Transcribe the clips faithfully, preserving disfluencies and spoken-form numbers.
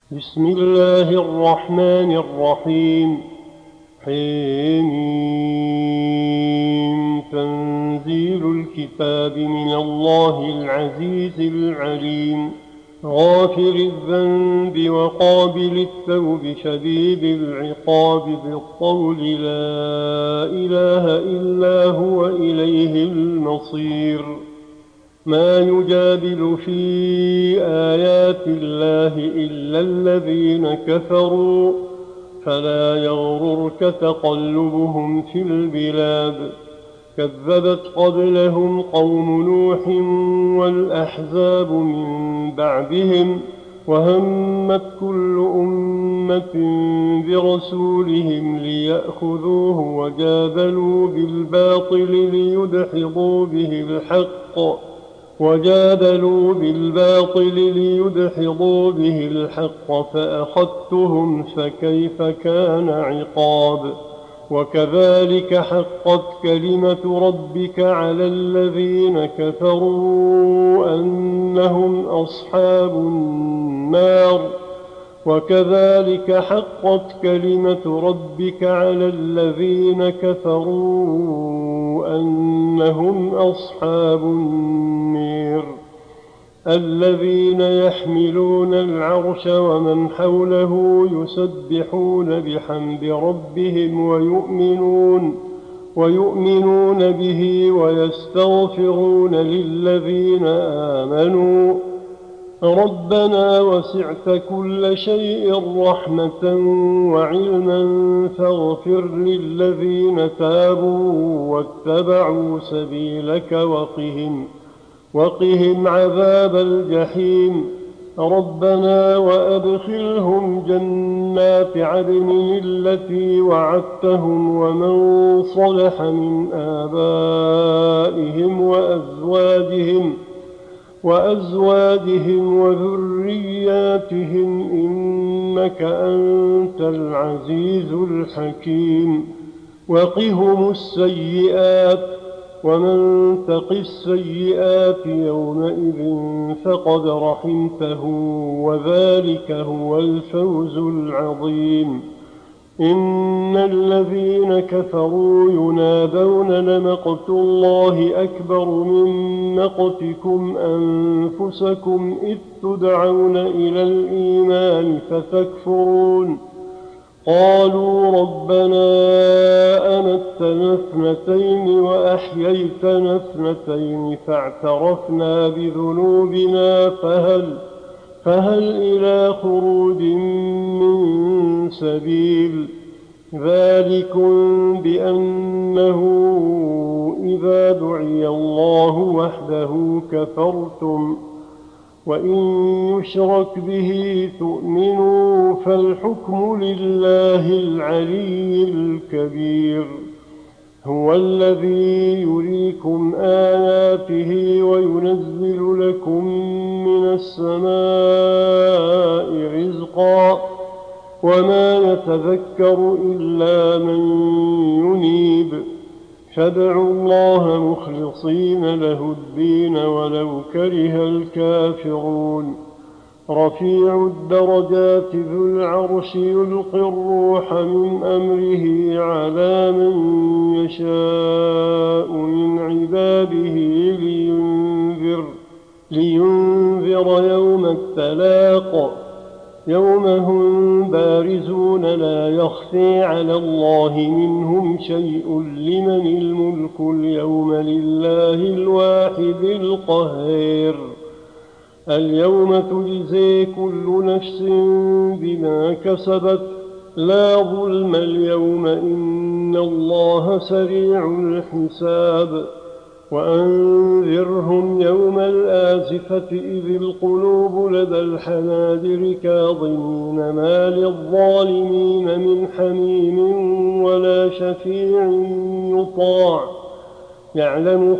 بسم الله الرحمن الرحيم. حميم. تنزيل الكتاب من الله العزيز العليم. غافر الذنب وقابل التوب شديد العقاب بالطول لا إله إلا هو إليه المصير. ما يجادل في آيات الله إلا الذين كفروا فلا يغررك تقلبهم في البلاد. كذبت قبلهم قوم نوح والأحزاب من بعدهم وهمت كل أمة برسولهم ليأخذوه وجادلوا بالباطل ليدحضوا به الحق وجادلوا بالباطل ليدحضوا به الحق فأخذتهم فكيف كان عقاب. وكذلك حقت كلمة ربك على الذين كفروا أنهم أصحاب النار وكذلك حقت كلمة ربك على الذين كفروا أنهم أصحاب النار. الذين يحملون العرش ومن حوله يسبحون بحمد ربهم ويؤمنون ويؤمنون به ويستغفرون للذين آمنوا ربنا وسعت كل شيء رحمة وعلما فاغفر للذين تابوا واتبعوا سبيلك وقهم وقهم عذاب الجحيم. ربنا وأدخلهم جنات عدن التي وعدتهم ومن صلح من آبائهم وأزواجهم وأزواجهم وذرياتهم إنك أنت العزيز الحكيم. وقهم السيئات ومن تق السيئات يومئذ فقد رحمته وذلك هو الفوز العظيم. إن الذين كفروا ينادون لمقت الله أكبر من مقتكم أنفسكم إذ تدعون إلى الإيمان فتكفرون. قالوا ربنا أمتنا اثنتين وأحييتنا اثنتين فاعترفنا بذنوبنا فهل فهل إلى خروج من سبيل. ذلكم بأنه إذا دعي الله وحده كفرتم وإن يشرك به تؤمنوا فالحكم لله العلي الكبير. هو الذي يريكم آياته وينزل لكم من السماء رزقا وما يتذكر إلا من ينيب. فادعوا الله مخلصين له الدين ولو كره الكافرون. رفيع الدرجات ذو العرش يلقي الروح من أمره على من يشاء من عباده لينذر, لينذر يوم التلاق يوم هم بارزون لا يخفي على الله منهم شيء لمن الملك اليوم لله الواحد القهار. اليوم تجزي كل نفس بما كسبت لا ظلم اليوم إن الله سريع الحساب. وأنذرهم يوم الآزفة إذ القلوب لدى الحناجر كاظمين ما للظالمين من حميم ولا شفيع يطاع يعلم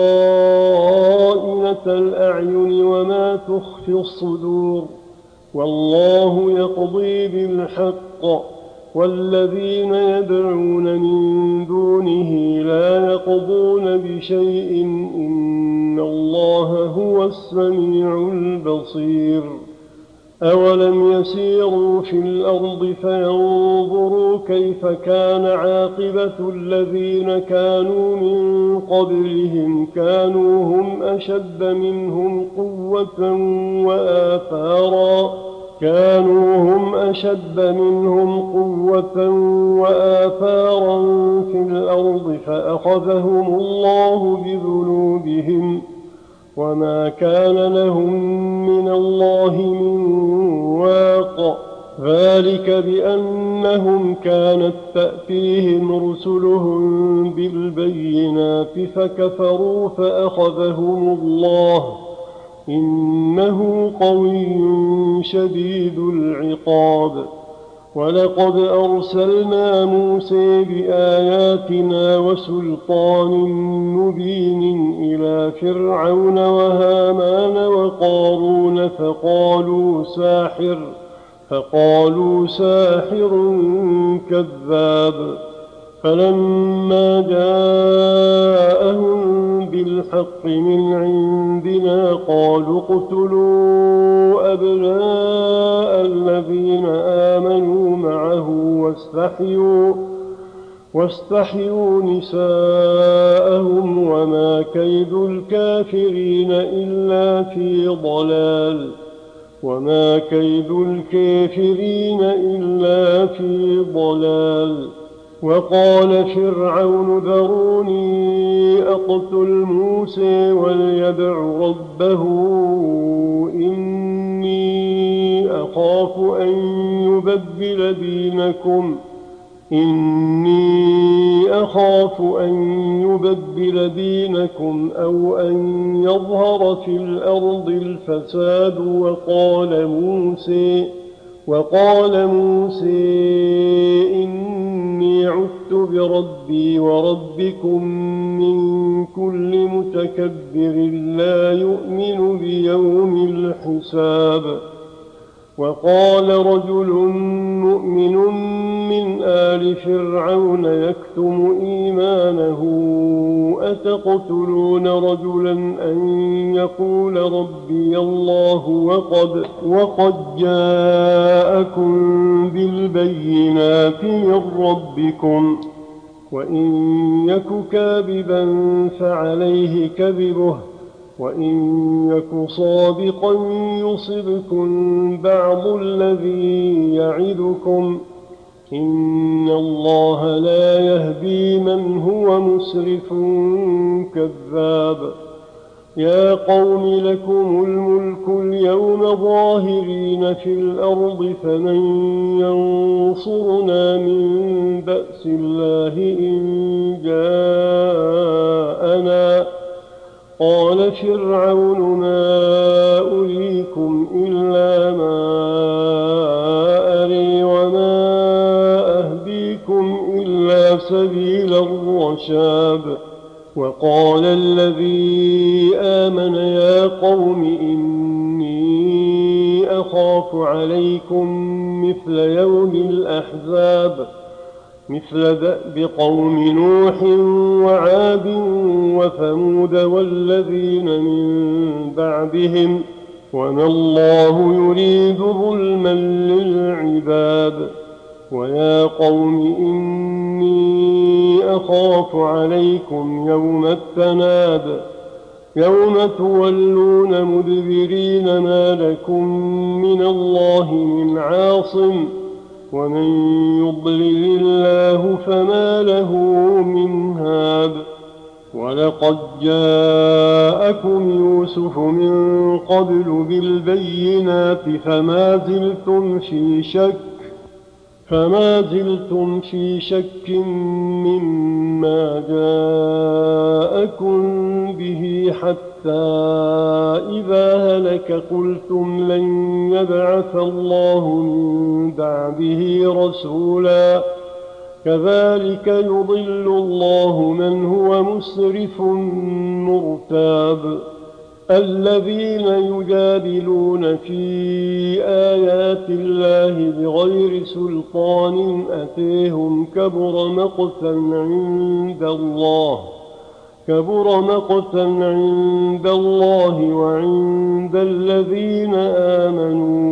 خائنة الأعين وما تخفي الصدور. والله يقضي بالحق والذين يدعون من دونه لا يقضون بشيء إن الله هو السميع البصير. أولم يسيروا في الأرض فينظروا كيف كان عاقبة الذين كانوا من قبلهم كانوا هم أشد منهم قوة وآثارا كانوا هم أشد منهم قوة وآثارا في الأرض فأخذهم الله بذنوبهم وما كان لهم من الله من واق ذلك بأنهم كانت تأتيهم رسلهم بالبينات فكفروا فأخذهم الله إنه قوي شديد العقاب ولقد أرسلنا موسى بآياتنا وسلطان مبين إلى فرعون وهامان وقارون فقالوا ساحر فقالوا ساحر كذاب فلما جاءهم بالحق من عندنا قالوا اقتلوا أبناء الذين آمنوا معه واستحيوا, واستحيوا نساءهم وما كيد الكافرين إلا في ضلال وما كيد الكافرين إلا في ضلال وقال فرعون ذروني أقتل موسى وليدع ربه إني أخاف أن يبدل دينكم إني أخاف أن يبدل دينكم أو أن يظهر في الأرض الفساد وقال موسى وقال موسى إني عدت بربي وربكم من كل متكبر لا يؤمن بيوم الحساب وقال رجل مؤمن من آل فرعون يكتم إيمانه أتقتلون رجلا أن يقول ربي الله وقد, وقد جاءكم بالبينات من ربكم وإن يك كاذبا فعليه كذبه وإن يك صادقا يصبكم بعض الذي يعدكم إن الله لا يهدي من هو مسرف كذاب يا قوم لكم الملك اليوم ظاهرين في الأرض فمن ينصرنا من بأس الله إن جاءنا قال فرعون ما أريكم إلا ما أري وما أهديكم إلا سبيل الرشاد وقال الذي آمن يا قوم إني أخاف عليكم مثل يوم الأحزاب مثل دأب قوم نوح وعاد وثمود والذين من بعدهم وما الله يريد ظلما للعباد ويا قوم إني أخاف عليكم يوم التناد يوم تولون مدبرين ما لكم من الله من عاصم ومن يضلل الله فما له من هاد ولقد جاءكم يوسف من قبل بالبينات فما زلتم في شك فما زلتم في شك مما جاءكم به حتى إذا هلك قلتم لن يبعث الله من بعده رسولا كذلك يضل الله من هو مسرف مرتاب الذين يجادلون في آيات الله بغير سلطان أتيهم كبر مقتا عند الله كبر مقتا عند الله وعند الذين آمنوا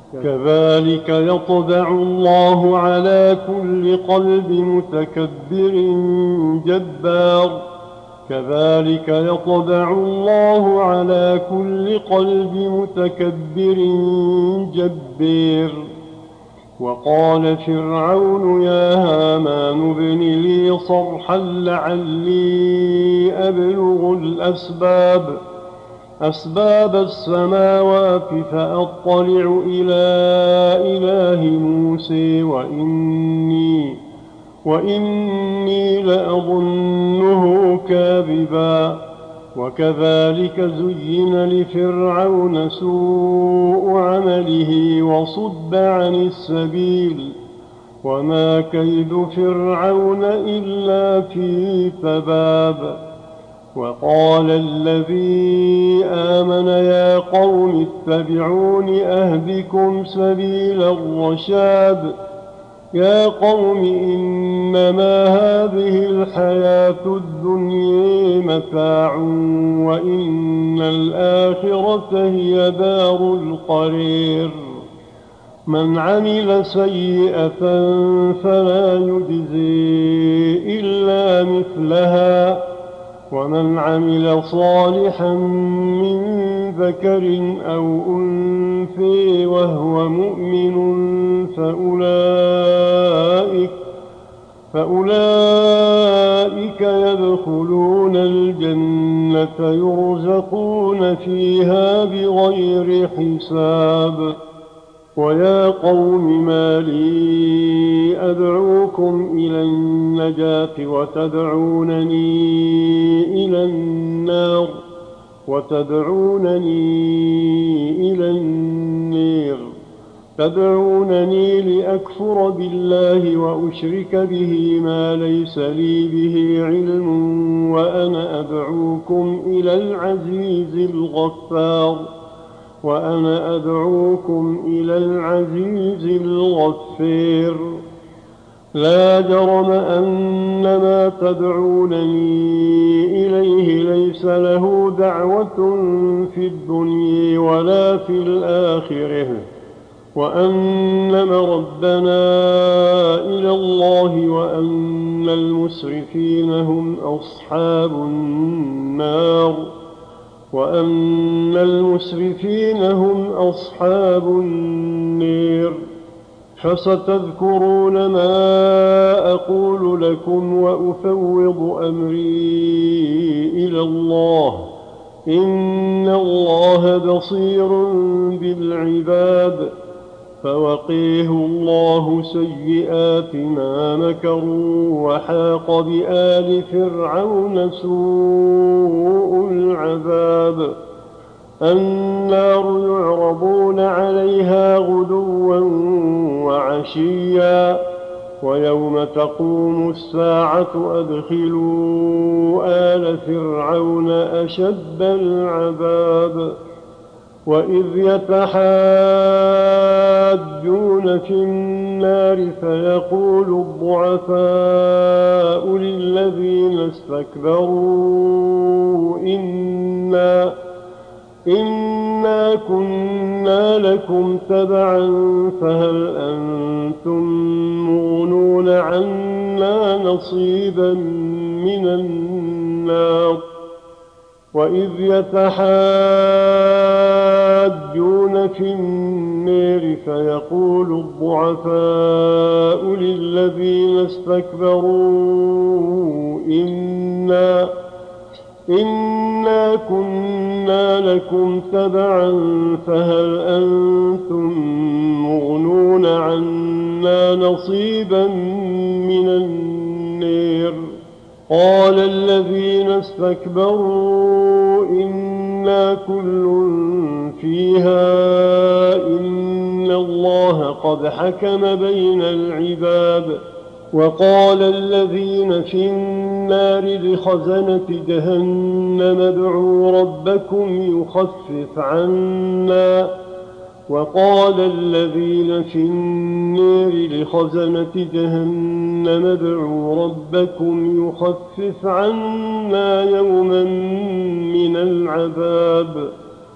كذلك يطبع الله على كل قلب متكبر جبار كذلك يطبع الله على كل قلب متكبر جبار وقال فرعون يا هامان ابن لي صرحا لعلي أبلغ الأسباب أسباب السماوات فأطلع إلى إله موسى وإني, وإني لأظنه كاذبا وكذلك زين لفرعون سوء عمله وصد عن السبيل وما كيد فرعون إلا في تباب وقال الذي آمن يا قوم اتبعون أهدكم سبيل الرشاد يا قوم إنما هذه الحياة الدنيا متاع وإن الآخرة هي دار القرير من عمل سيئة فلا يجزي إلا مثلها ومن عمل صالحا من ذكر أو أنثى وهو مؤمن فأولئك, فأولئك يدخلون الجنة يرزقون فيها بغير حساب ويا قوم ما لي أدعوكم إلى النجاة وتدعونني إلى النار وتدعونني إلى النار تدعونني لأكفر بالله وأشرك به ما ليس لي به علم وأنا أدعوكم إلى العزيز الغفار وأنا أدعوكم إلى العزيز الغفير لا جرم أن ما تدعونني إليه ليس له دعوة في الدنيا ولا في الآخرة وأن مردنا إلى الله وأن المسرفين هم أصحاب النار وأن المسرفين هم أصحاب النير فستذكرون ما أقول لكم وأفوض أمري إلى الله إن الله بصير بالعباد فوقيه الله سيئات ما مكروا وحاق بآل فرعون سوء العذاب النار يعرضون عليها غدوا وعشيا ويوم تقوم الساعة أدخلوا آل فرعون أشد العذاب وإذ يتحاجون في النار فيقول الضعفاء للذين استكبروا إنا, إنا كنا لكم تبعا فهل أنتم مغنون عنا نصيبا من النار وإذ يتحاجون في النار فيقول الضعفاء للذين استكبروا إنا, إنا كنا لكم تبعا فهل أنتم مغنون عنا نصيبا من النار قال الذين استكبروا إنا كل فيها إن الله قد حكم بين العباد وقال الذين في النار لخزنة جهنم ادعوا ربكم يخفف عنا وقال الذين في النار لخزنة جهنم ادعوا ربكم يخفف عنا يوما من العذاب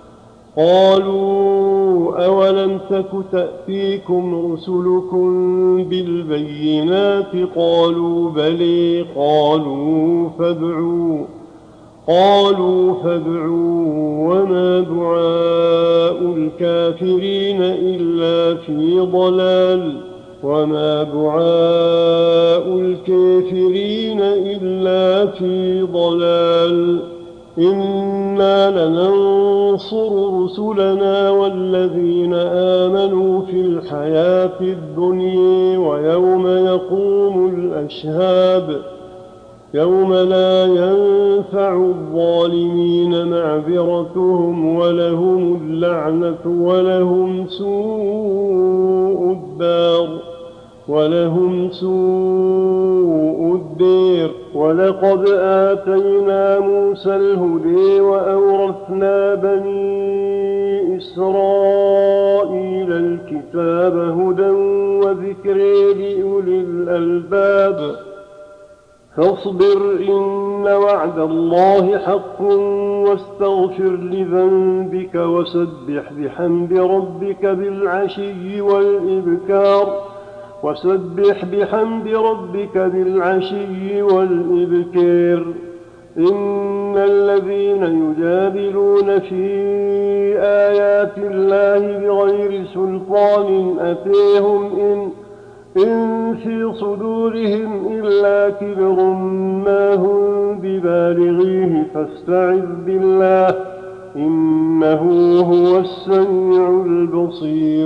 قالوا أولم تك تأتيكم رسلكم بالبينات قالوا بلى قالوا فادعوا قالوا فادعوا وما دعاء الكافرين إلا في ضلال وما دعاء الكافرين إلا في ضلال إنا لننصر رسلنا والذين آمنوا في الحياة الدنيا ويوم يقوم الأشهاد يوم لا ينفع الظالمين معذرتهم ولهم اللعنة ولهم سوء الدار ولهم سوء الدير ولقد آتينا موسى الهدى وأورثنا بني إسرائيل الكتاب هدى وذكر لأولي الألباب فاصبر إن وعد الله حق واستغفر لذنبك وسبح بحمد ربك بالعشي والإبكار وسبح بحمد ربك بالعشي والإبكار إن الذين يجادلون في آيات الله بغير سلطان أتيهم إن إن في صدورهم إلا كبر ما هم ببالغيه فاستعذ بالله إنه هو السميع البصير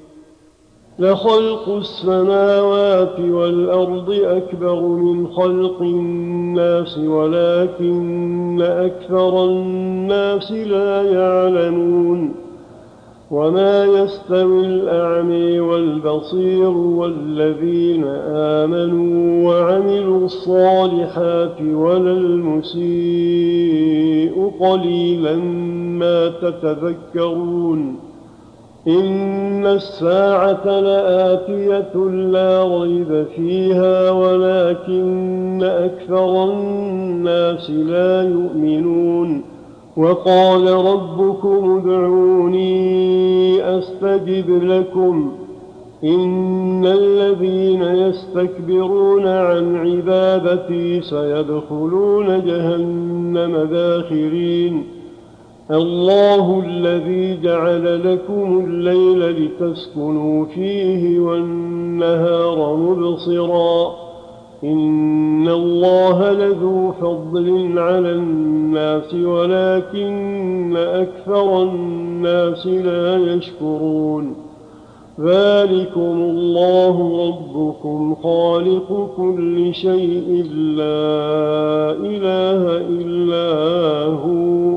لخلق السماوات والأرض أكبر من خلق الناس ولكن أكثر الناس لا يعلمون وما يستوي الأعمى والبصير والذين آمنوا وعملوا الصالحات ولا المسيء قليلا ما تتذكرون إن الساعة لآتية لا ريب فيها ولكن أكثر الناس لا يؤمنون وقال ربكم ادعوني أستجب لكم إن الذين يستكبرون عن عبادتي سيدخلون جهنم داخرين الله الذي جعل لكم الليل لتسكنوا فيه والنهار مبصرا إن الله لذو فضل على الناس ولكن أكثر الناس لا يشكرون ذلكم الله ربكم خالق كل شيء لا إله إلا هو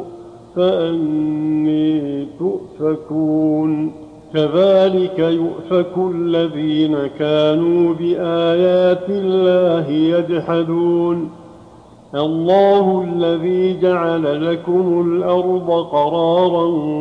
فأني تؤفكون كذلك يؤفك الذين كانوا بآيات الله يجحدون الله الذي جعل لكم الأرض قرارا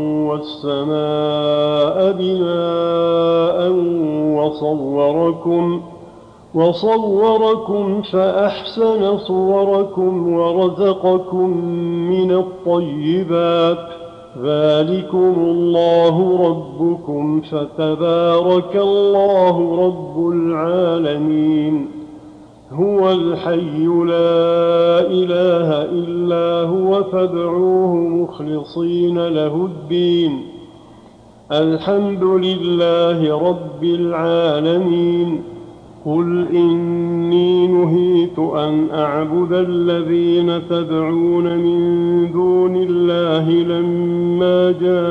والسماء بناء وصوركم وصوركم فأحسن صوركم ورزقكم من الطيبات ذلكم الله ربكم فتبارك الله رب العالمين هو الحي لا إله إلا هو فادعوه مخلصين له الدين الحمد لله رب العالمين قل إني نهيت أن أعبد الذين تدعون من دون الله لما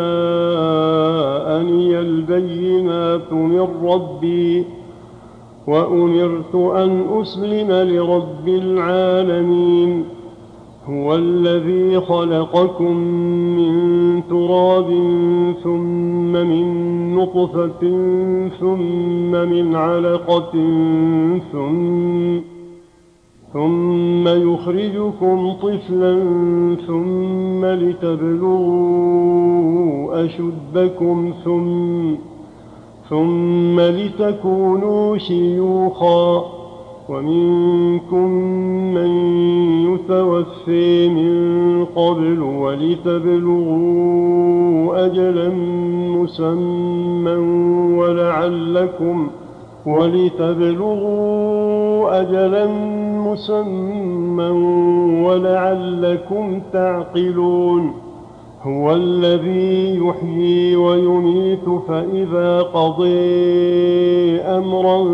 جاءني البينات من ربي وأمرت أن أسلم لرب العالمين هو الذي خلقكم من تراب ثم من نطفة ثم من علقة ثم ثم يخرجكم طفلا ثم لتبلغوا أشدكم ثم ثم لتكونوا شيوخا ومنكم من يتوفي من قبل ولتبلغوا أجلا مسمى ولعلكم ولتبلغوا أجلا مسمى ولعلكم تعقلون هو الذي يحيي ويميت فإذا قضي أمرا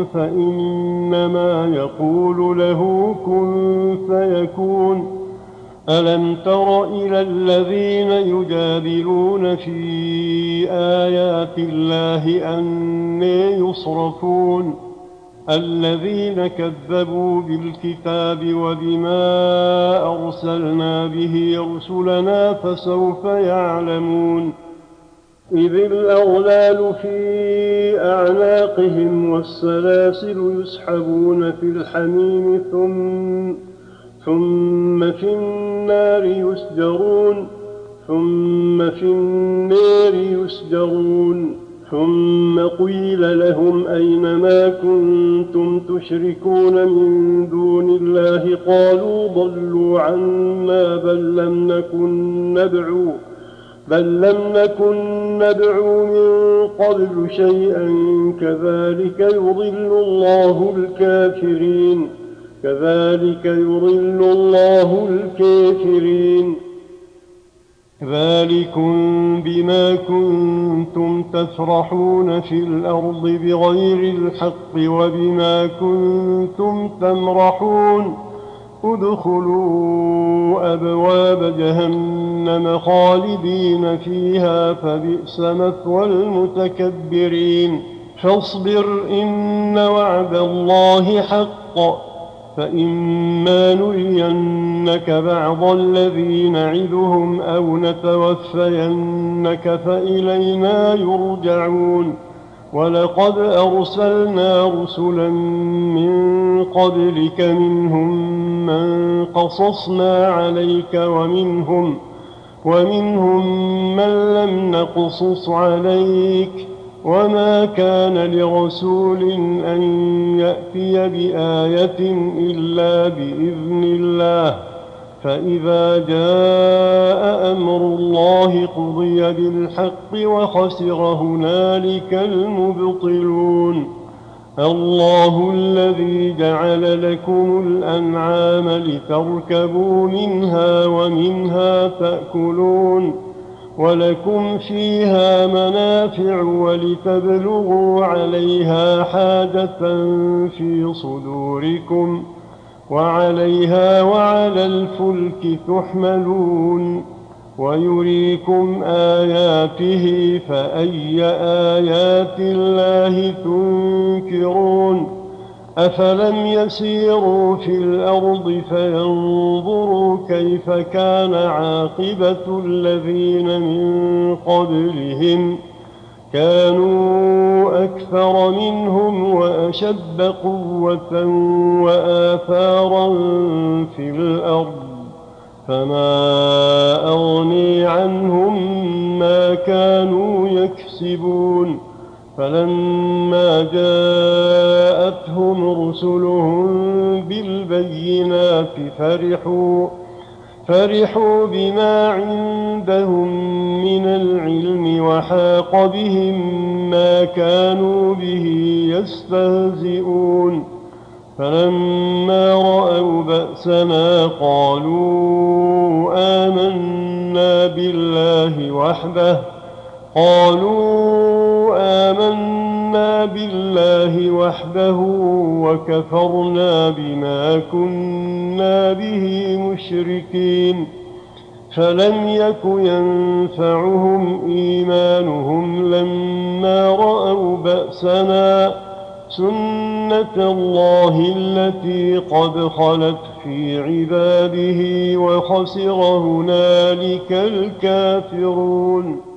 فإنما يقول له كن فيكون ألم تر إلى الذين يجادلون في آيات الله أنى يصرفون الذين كذبوا بالكتاب وبما أرسلنا به رسلنا فسوف يعلمون إذ الأغلال في أعناقهم والسلاسل يسحبون في الحميم ثم, ثم في النار يسجرون ثم في النار يسجرون ثم قيل لهم أين ما كنتم تشركون من دون الله قالوا ضلوا عنا بل لم نكن ندعو بل لم نكن ندعو من قبل شيئا كذلك يضل الله الكافرين كذلك يضل الله الكافرين ذلكم بما كنتم تفرحون في الأرض بغير الحق وبما كنتم تمرحون ادخلوا أبواب جهنم خالدين فيها فبئس مثوى المتكبرين فاصبر إن وعد الله حق فإما نرينك بعض الذي نعدهم أو نتوفينك فإلينا يرجعون ولقد أرسلنا رسلا من قبلك منهم من قصصنا عليك ومنهم, ومنهم من لم نقصص عليك وما كان لرسول أن يأتي بآية إلا بإذن الله فإذا جاء أمر الله قضي بالحق وخسر هنالك المبطلون الله الذي جعل لكم الأنعام لتركبوا منها ومنها تأكلون ولكم فيها منافع ولتبلغوا عليها حاجة في صدوركم وعليها وعلى الفلك تحملون ويريكم آياته فأي آيات الله تنكرون أفلم يسيروا في الأرض فينظروا كيف كان عاقبة الذين من قبلهم كانوا أكثر منهم وأشد قوة وآثارا في الأرض فما أغني عنهم ما كانوا يكسبون فلما جاءتهم رسلهم بالبينات فرحوا فرحوا بما عندهم من العلم وحاق بهم ما كانوا به يستهزئون فلما رأوا بأسنا قالوا آمنا بالله وحده قالوا آمنا بالله وحده وكفرنا بما كنا به مشركين فلم يك ينفعهم إيمانهم لما رأوا بأسنا سنة الله التي قد خلت في عباده وخسر هنالك الكافرون